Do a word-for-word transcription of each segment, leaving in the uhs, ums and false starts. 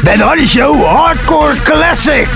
Ben Hardy Show Hardcore Classic.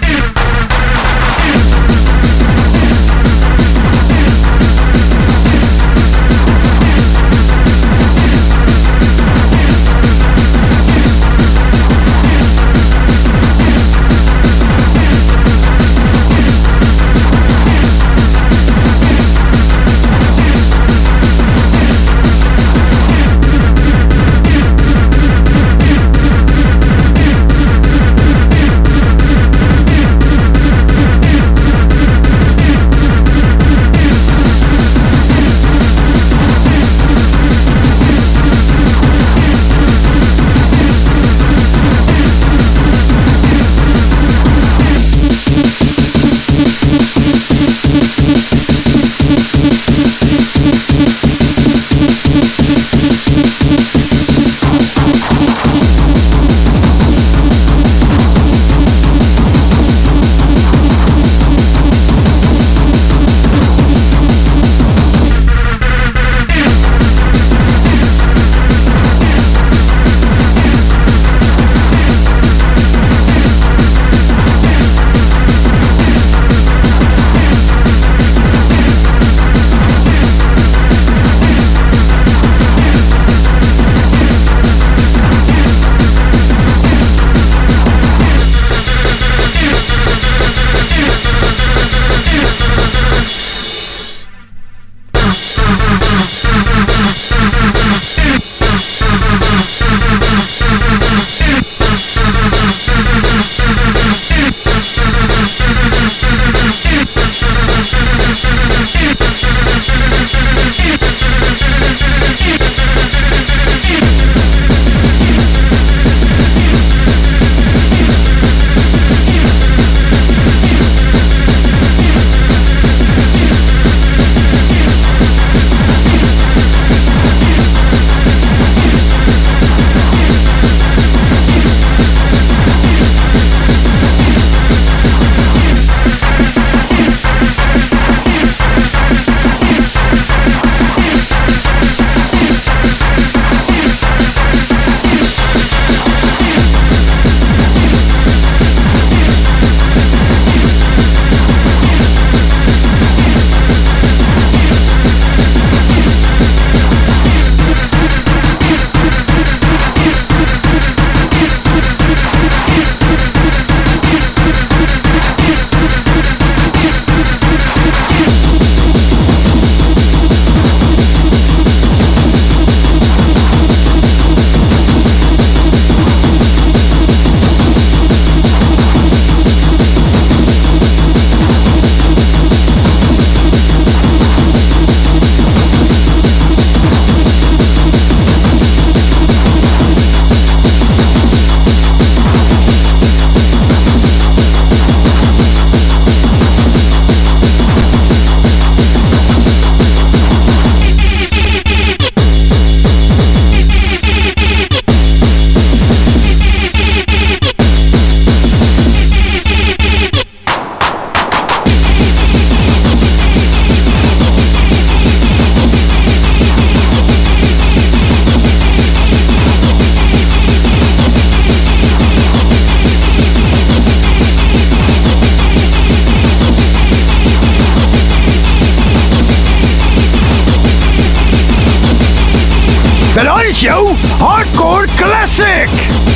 Ben Hardy Show Hardcore Classic.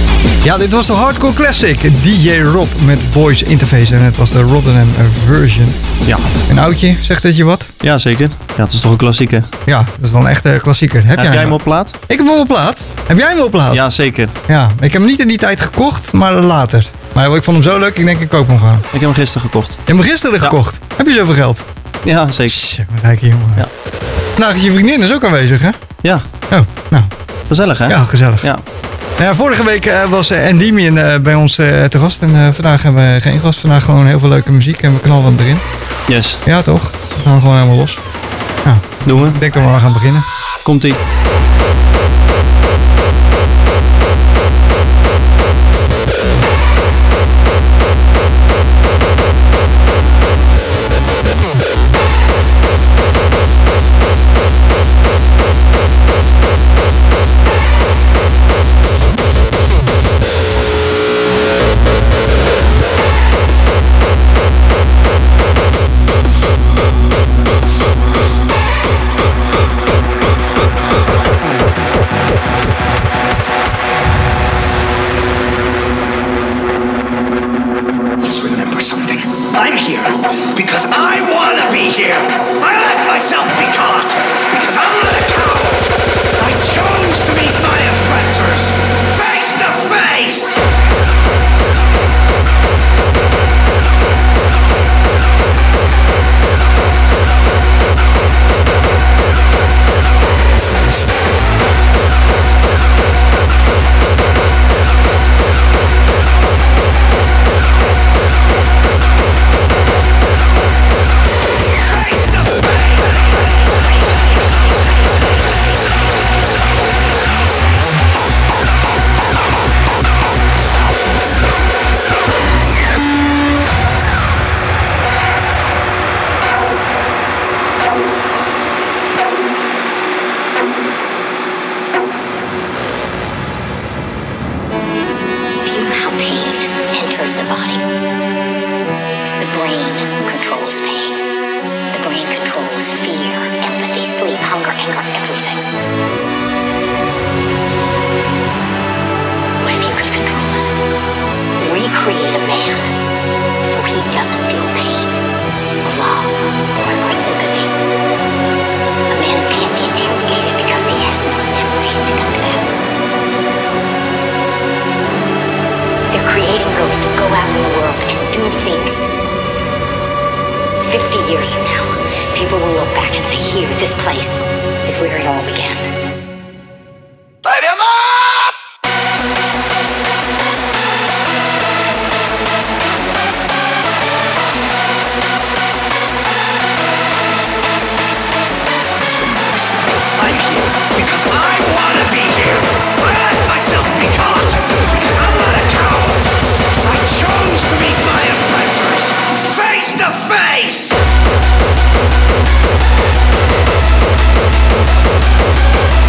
Ja, dit was de Hardcore Classic. D J Rob met Boys Interface. En het was de Rotterdam version. Ja. Een oudje, zegt het je wat? Ja, zeker. Ja, het is toch een klassieker. Ja, dat is wel een echte klassieker. Heb, Heb jij jij hem op plaat? Ik heb hem op plaat. Heb jij hem op plaat? Ja, zeker. Ja, ik heb hem niet in die tijd gekocht, maar later. Maar ik vond hem zo leuk, ik denk ik koop hem gewoon. Ik heb hem gisteren gekocht. Je hebt hem gisteren ja. gekocht? Heb je zoveel geld? Ja, zeker. Shit, wat rijke jongen. Ja. Nou, je vriendin is ook aanwezig, hè? Ja. Oh, nou. Gezellig, hè? Ja, gezellig. Ja. Ja, vorige week uh, was uh, Endymion uh, bij ons uh, te gast. En uh, vandaag hebben we geen gast. Vandaag gewoon heel veel leuke muziek en we knallen hem erin. Yes. Ja, toch? We gaan gewoon helemaal los. Nou, doen we. Ik denk dat we maar gaan beginnen. Komt-ie. here. I let myself be caught because I'm not a coward. I chose to meet my oppressors face to face. Face!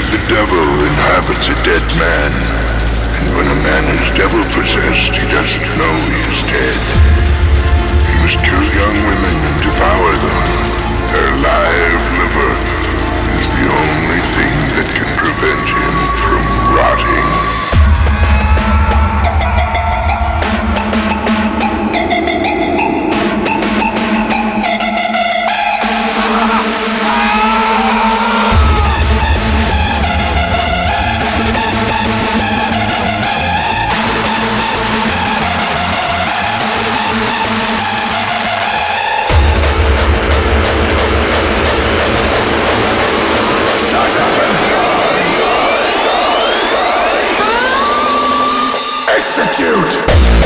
if the devil inhabits a dead man, and when a man is devil-possessed, he doesn't know he is dead. He must kill young women and devour them. Their live liver is the only thing that can prevent him from rotting. Execute!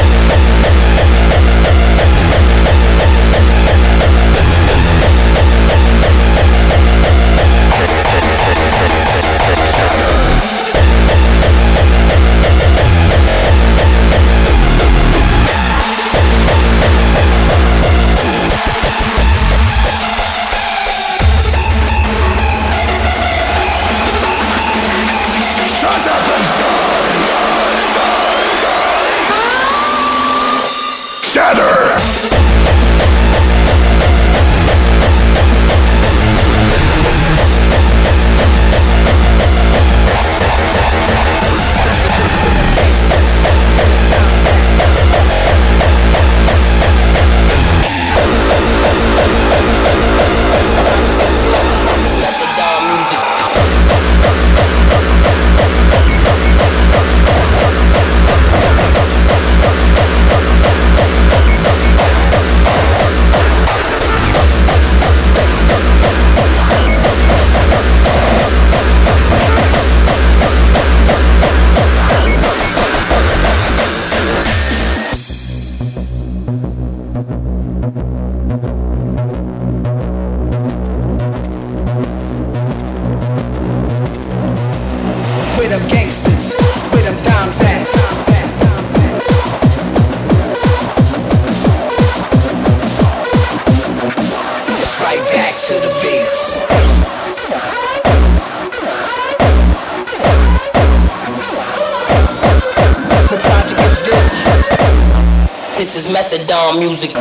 This is Methadone music.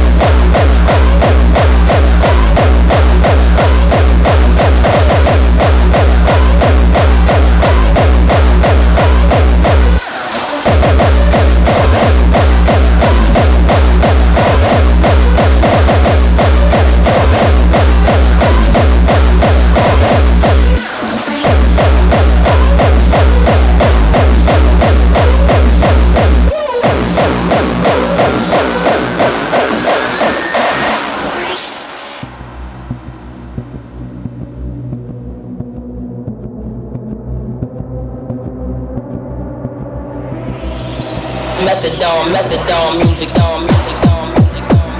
Methadone, methadone music, on music, on music, on.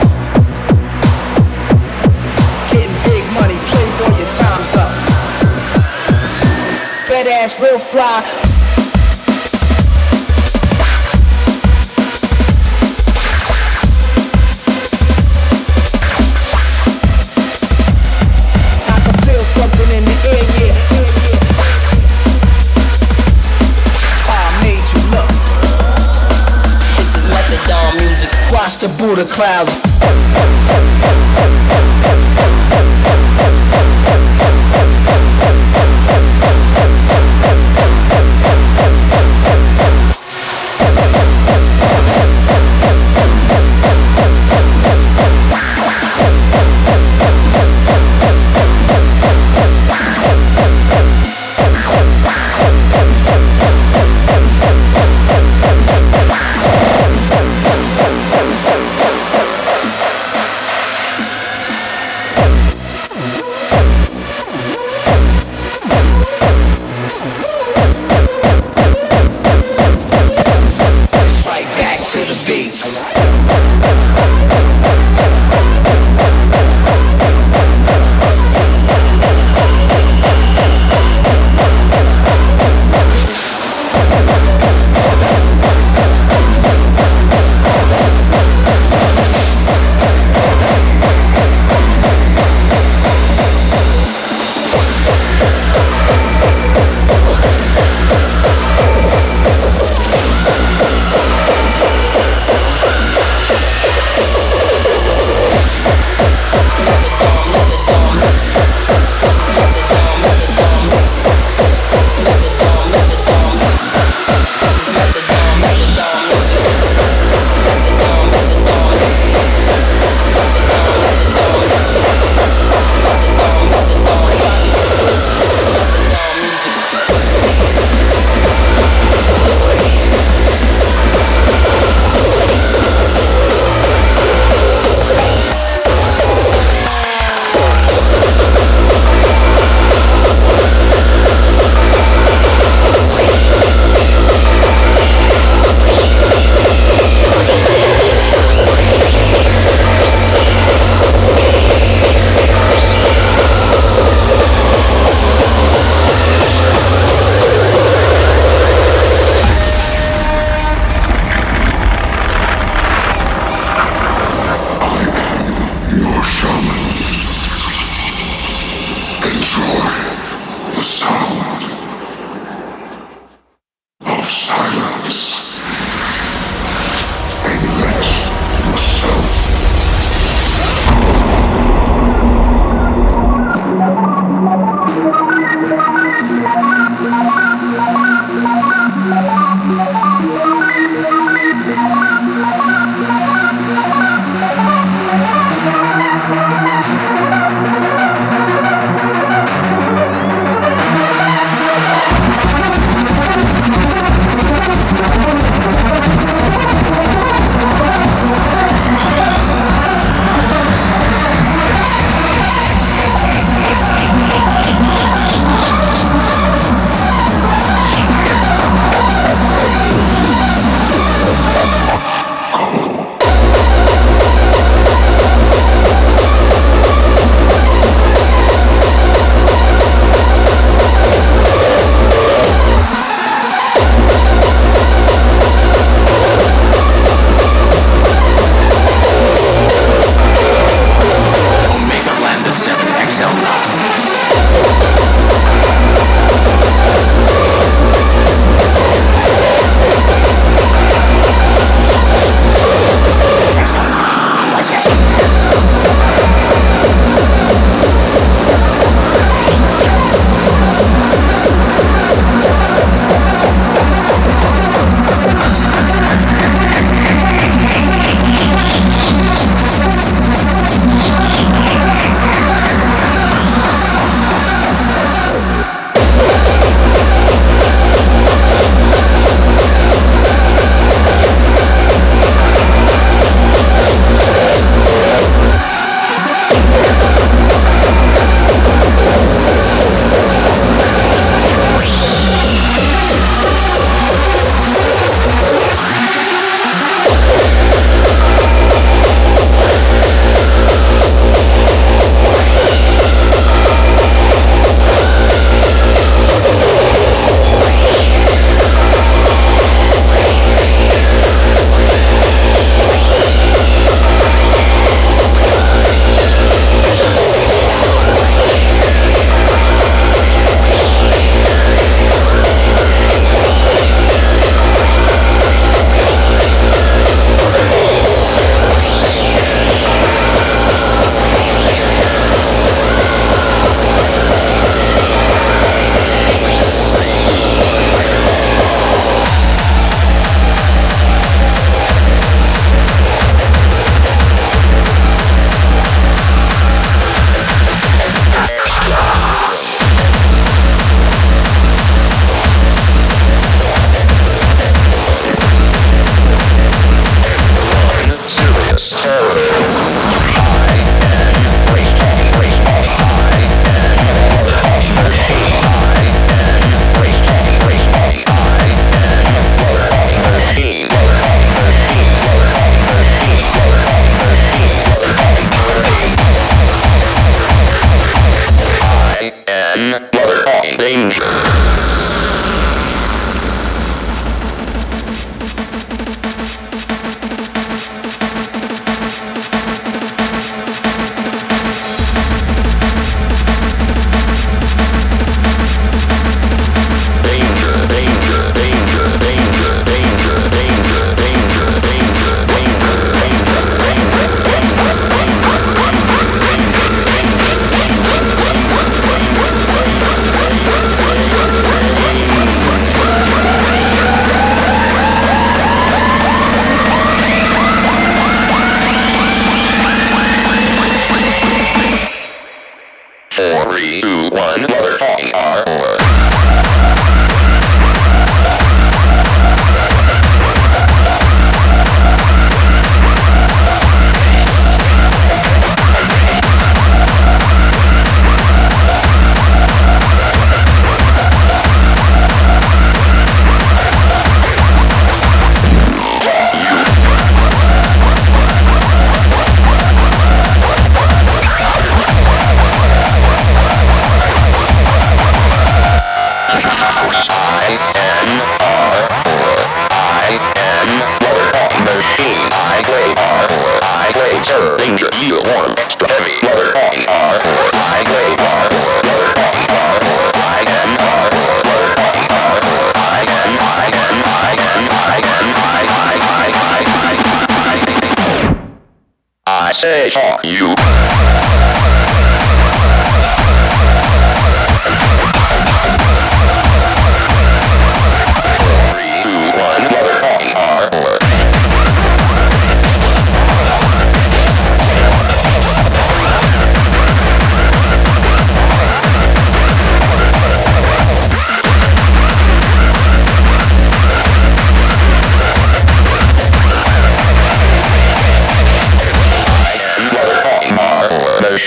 Getting big money, playboy, your time's up. Fat ass, real fly. I can feel something in the air, yeah, yeah, yeah. I made you look. Methadone music. Watch the Buddha clouds.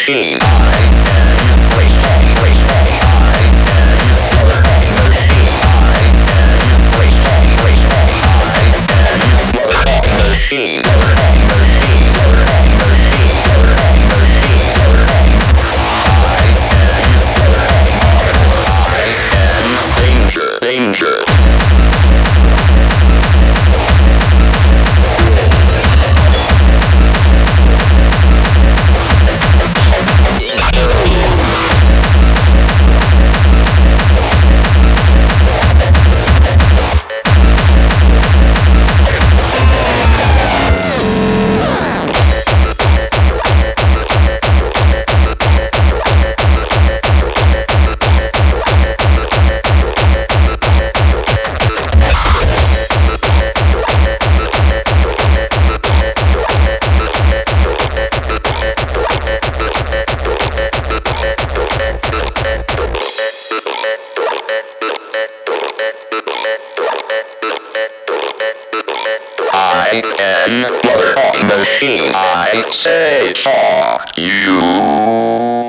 machine. Danger, danger. I am your machine. I say fuck you.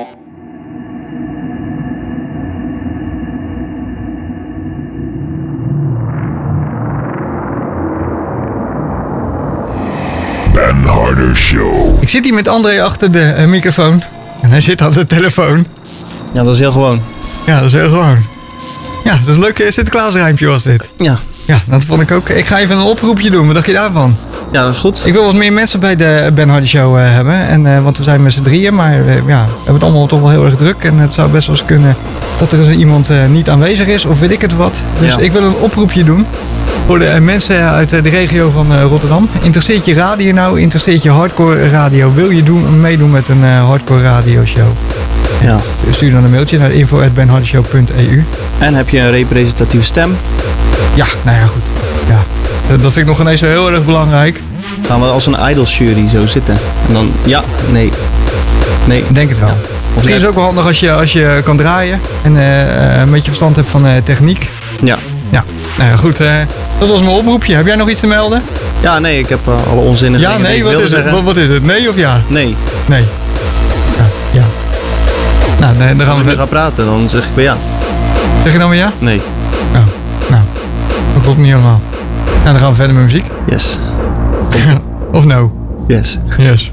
Ben Harder Show. Ik zit hier met André achter de uh, microfoon. En hij zit aan de telefoon. Ja, dat is heel gewoon. Ja, dat is heel gewoon. Ja, dat is een leuk uh, Sinterklaasrijmpje was dit. Ja. Ja, dat vond ik ook. Ik ga even een oproepje doen. Wat dacht je daarvan? Ja, dat is goed. Ik wil wat meer mensen bij de Ben Harder Show uh, hebben. En, uh, want we zijn met z'n drieën. Maar uh, ja, we hebben het allemaal toch wel heel erg druk. En het zou best wel eens kunnen dat er iemand uh, niet aanwezig is. Of weet ik het wat. Dus Ja. ik wil een oproepje doen. Voor de uh, mensen uit uh, de regio van uh, Rotterdam. Interesseert je radio nou? Interesseert je hardcore radio? Wil je doen, meedoen met een uh, hardcore radio show? Ja. Stuur dan een mailtje naar info at benhardershow punt e u. En heb je een representatieve stem? Ja, nou ja, goed. Ja. Dat dat vind ik nog ineens wel heel erg belangrijk. Gaan we als een idols jury zo zitten. En dan ja, nee. Nee. Ik denk het wel. Ja. Misschien is het ook wel handig als je, als je kan draaien. En uh, een beetje verstand hebt van uh, techniek. Ja. Ja, nou ja, goed. Uh, dat was mijn oproepje. Heb jij nog iets te melden? Ja, nee, ik heb uh, alle onzinnige Ja, dingen die nee, ik wat wilde is het? zeggen. Wat, wat is het? Nee of ja? Nee. Nee. Ja. ja. Nou, dan, dan gaan Als we ik nu verder. ga praten, dan zeg ik weer ja. Zeg je dan weer ja? Nee. Oh, nou. Dat klopt niet helemaal. Nou, dan gaan we verder met muziek. Yes. Of no? Yes. Yes.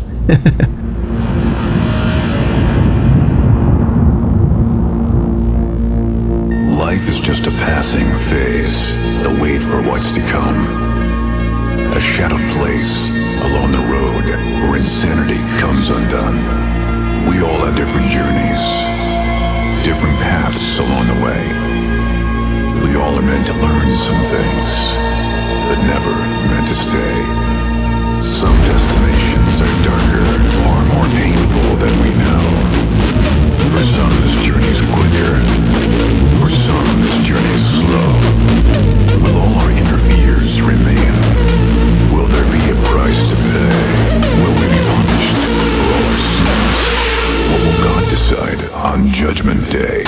Life is just a passing phase, the wait for what's to come. A shadowed place along the road where insanity comes undone. We all have different journeys, different paths along the way. We all are meant to learn some things, but never meant to stay. Some destinations are darker, far more painful than we know. For some, this journey's quicker. For some, this journey's slow. Will all our inner fears remain? Will there be a price to pay? Will we be punished for all our sins? What will God decide on Judgment Day?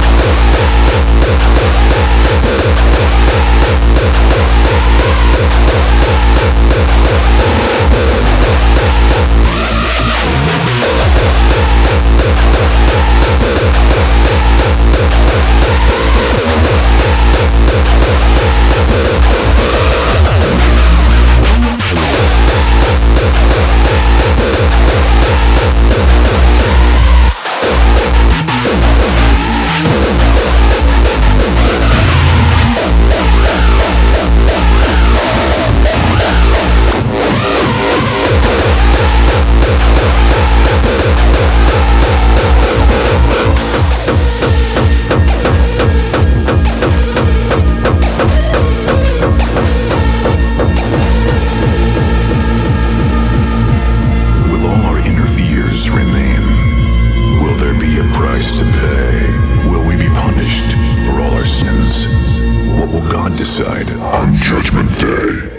Decide on Judgment Day.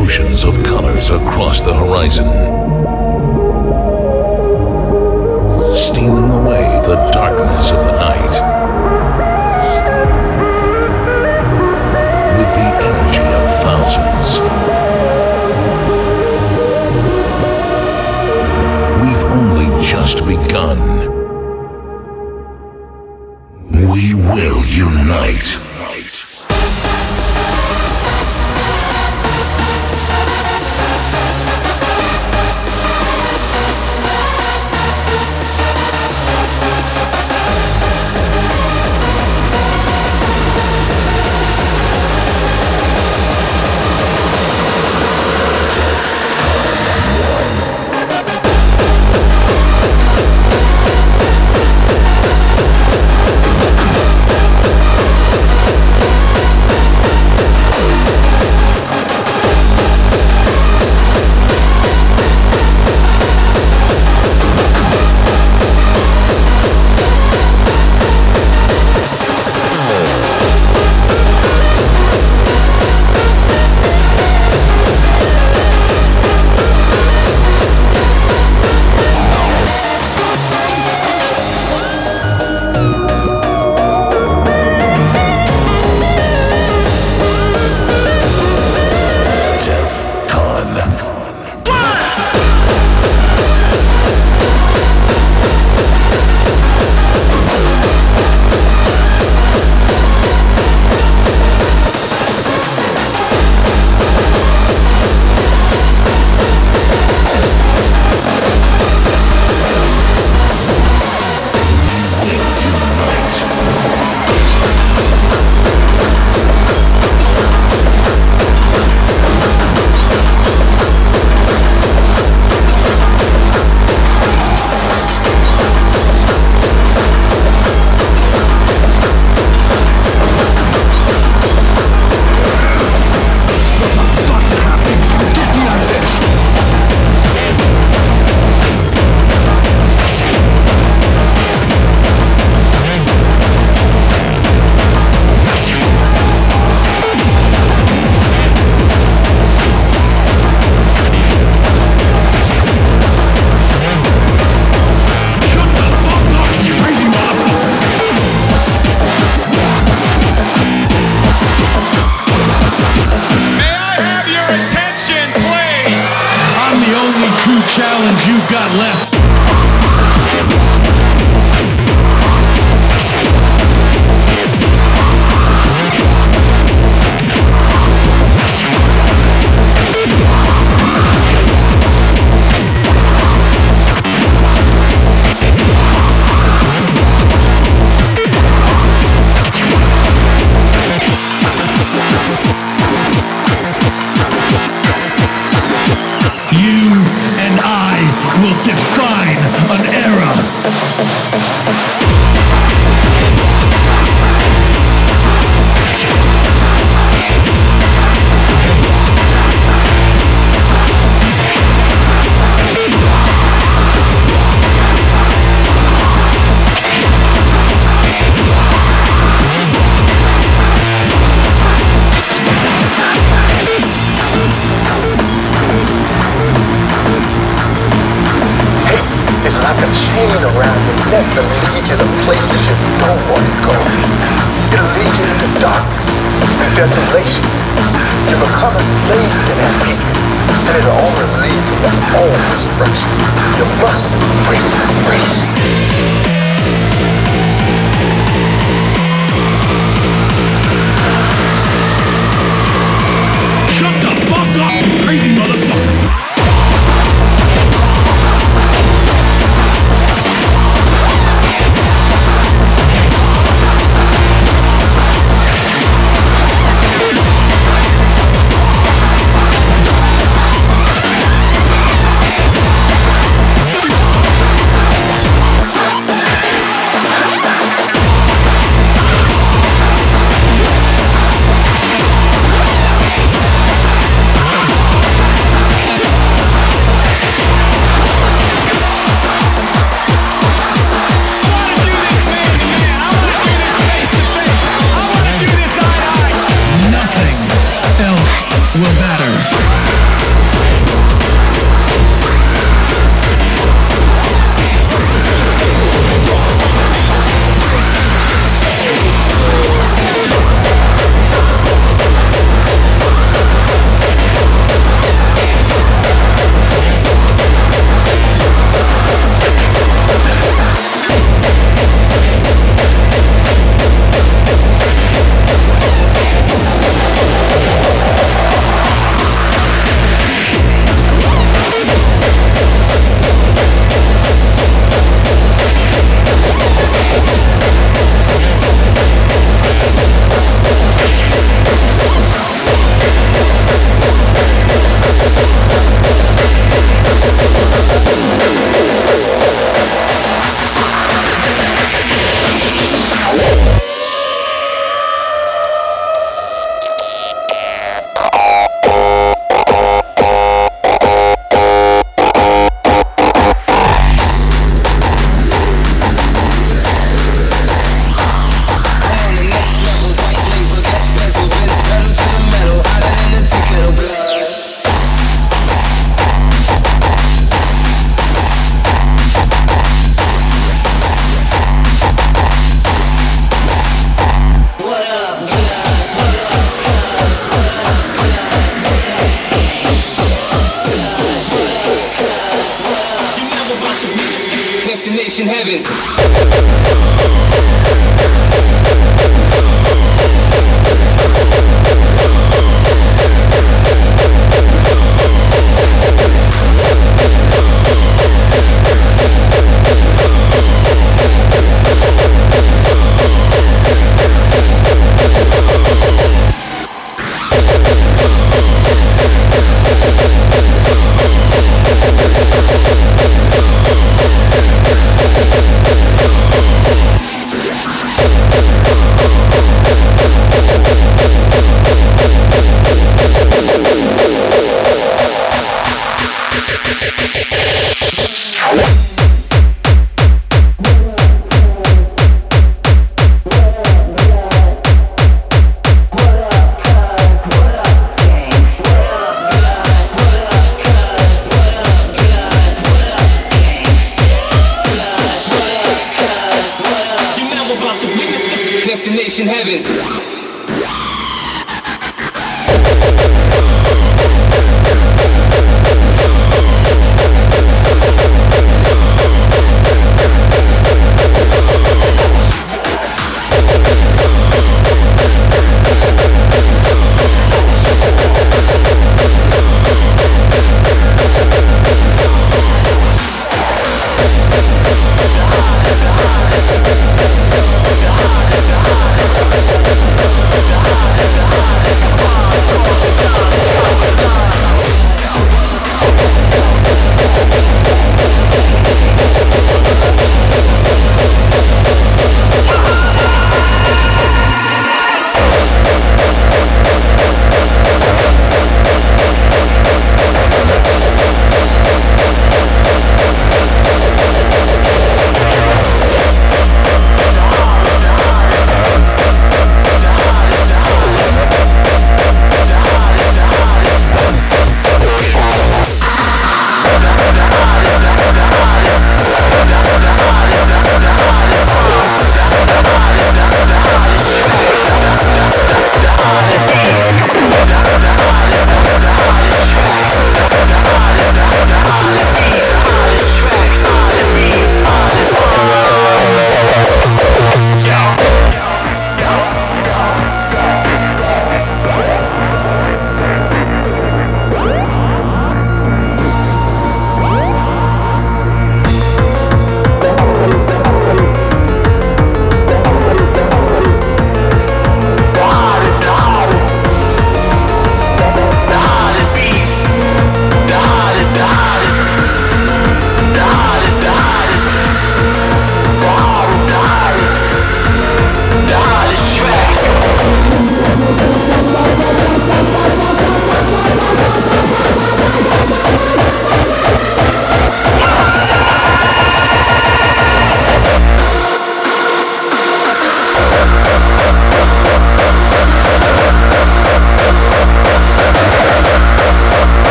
oceans of colors across the horizon, stealing away the darkness of the night with the energy of thousands. We've only just begun. We will unite. Destination heaven. Destination heaven.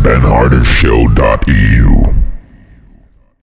ben harder show dot e u.